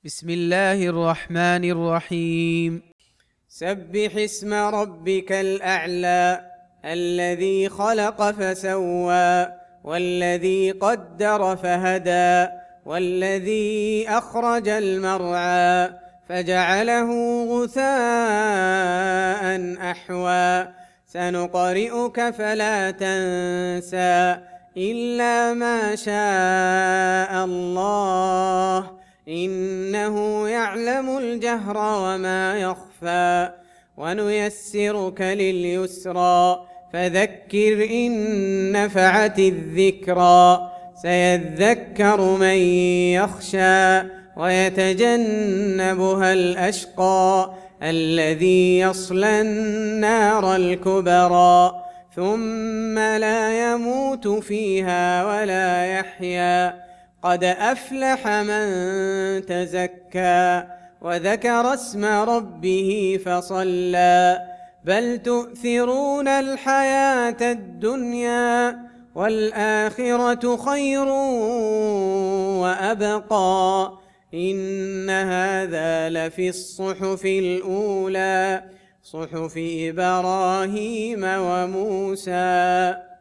بسم الله الرحمن الرحيم. سبح اسم ربك الأعلى الذي خلق فسوى والذي قدر فهدى والذي أخرج المرعى فجعله غثاء أحوى سنقرئك فلا تنسى إلا ما شاء الله إنه يعلم الجهر وما يخفى ونيسرك لليسرى فذكر إن نفعت الذكرى سيذكر من يخشى ويتجنبها الأشقى الذي يصلى النار الكبرى ثم لا يموت فيها ولا يحيا قد أفلح من تزكى وذكر اسم ربه فصلى بل تؤثرون الحياة الدنيا والآخرة خير وأبقى إن هذا لفي الصحف الأولى صحف إبراهيم وموسى.